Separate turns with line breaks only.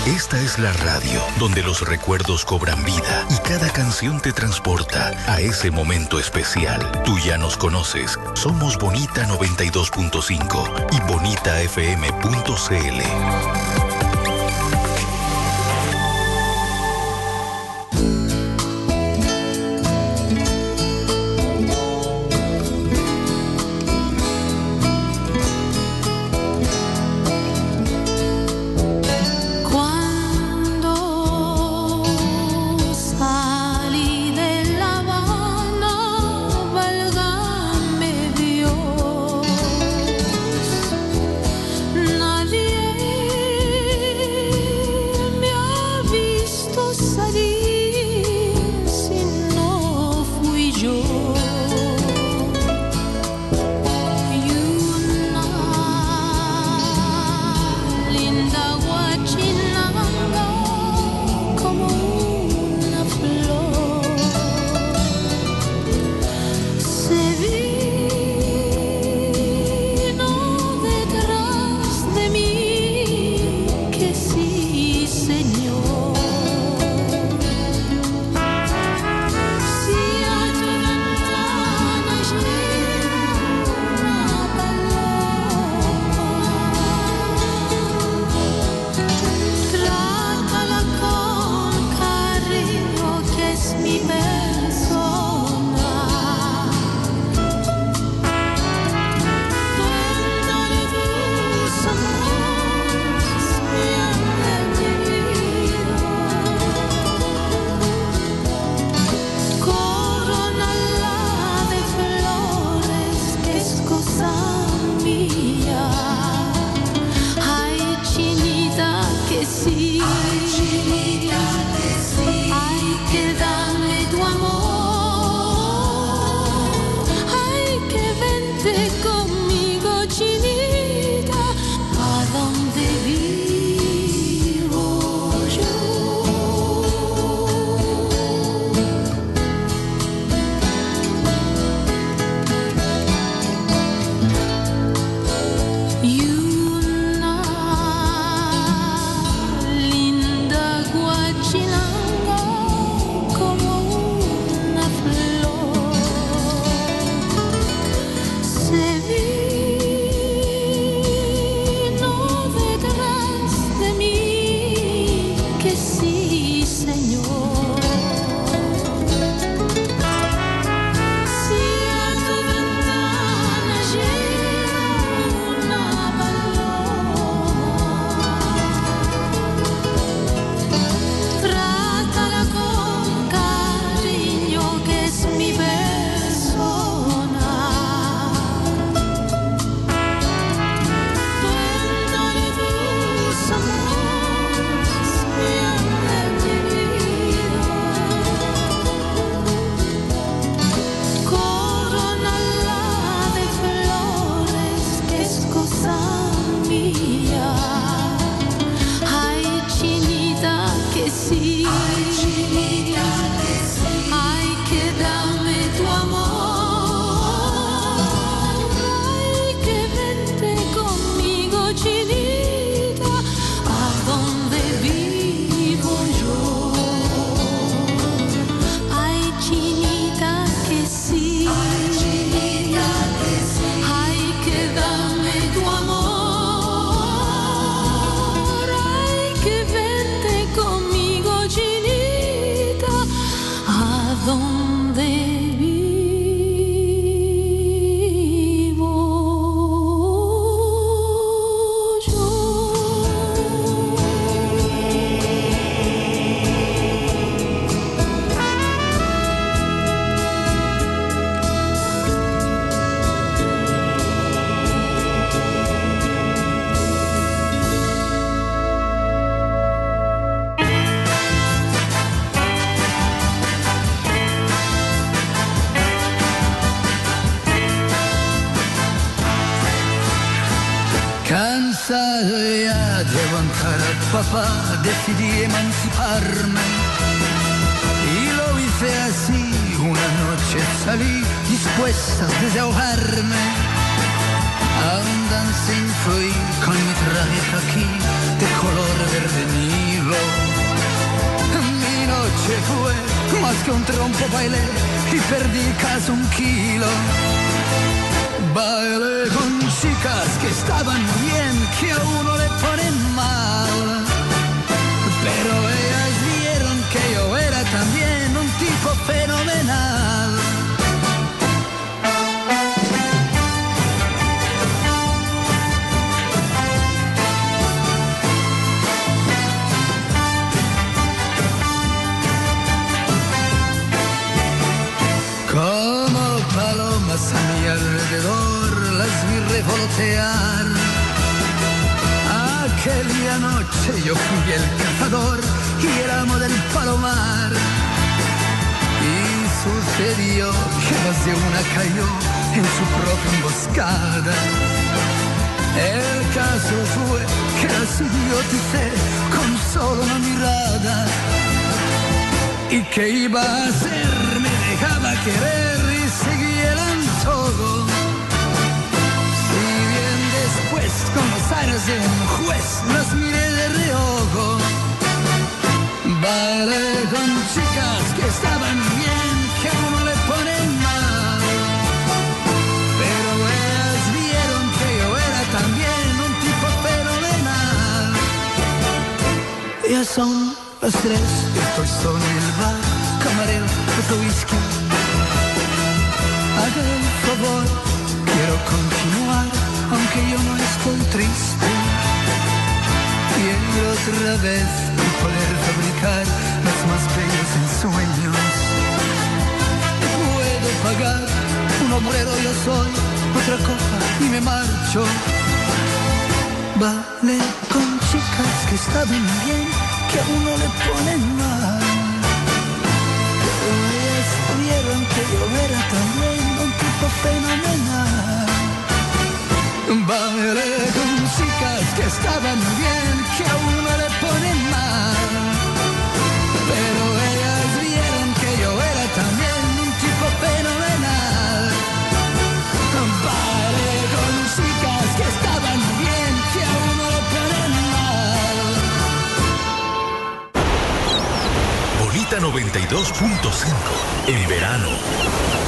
Esta es la radio donde los recuerdos cobran vida y cada canción te transporta a ese momento especial. Tú ya nos conoces. Somos Bonita 92.5 y bonitafm.cl.
Cansado ya de aguantar al papá, decidí emanciparme. Y lo hice así, una noche salí dispuesta a desahogarme. A un dancing fui con mi traje aquí de color verde Nilo. que un trompo bailé y perdí casi 1 kilo. Bailé con chicas que estaban bien, que a uno le ponen mal. Pero ellas vieron que yo era también un tipo fenomenal. Como palomas a mi alrededor las vi revolotear. Aquella noche yo fui el cazador y el amo del palomar. Y sucedió que más de una cayó en su propia emboscada. El caso fue que las idioticé con solo una mirada. ¿Y qué iba a hacer? Me dejaba querer y seguía el antojo. Si bien después, con los aires de un juez, las miré de reojo. Bailé con chicas que estaban bien, que a uno le ponen mal. Pero ellas vieron que yo era también un tipo fenomenal. Ya son las 3, estoy solo en el bar, camarero, otro whisky. Haga el favor, quiero continuar, aunque yo no estoy triste. Quiero otra vez poder fabricar los más bellos ensueños. Puedo pagar, un obrero yo soy, otra copa y me marcho. Vale con chicas que estaban bien, que a uno le ponen mal. Pero ellas vieron que yo era también un tipo fenomenal. Bailé con chicas que estaban bien, que a uno le ponen mal. Pero ellas vieron que yo era también un tipo fenomenal. Bailé con chicas que estaban bien, que a uno le ponen mal.
Bonita 92.5 en verano.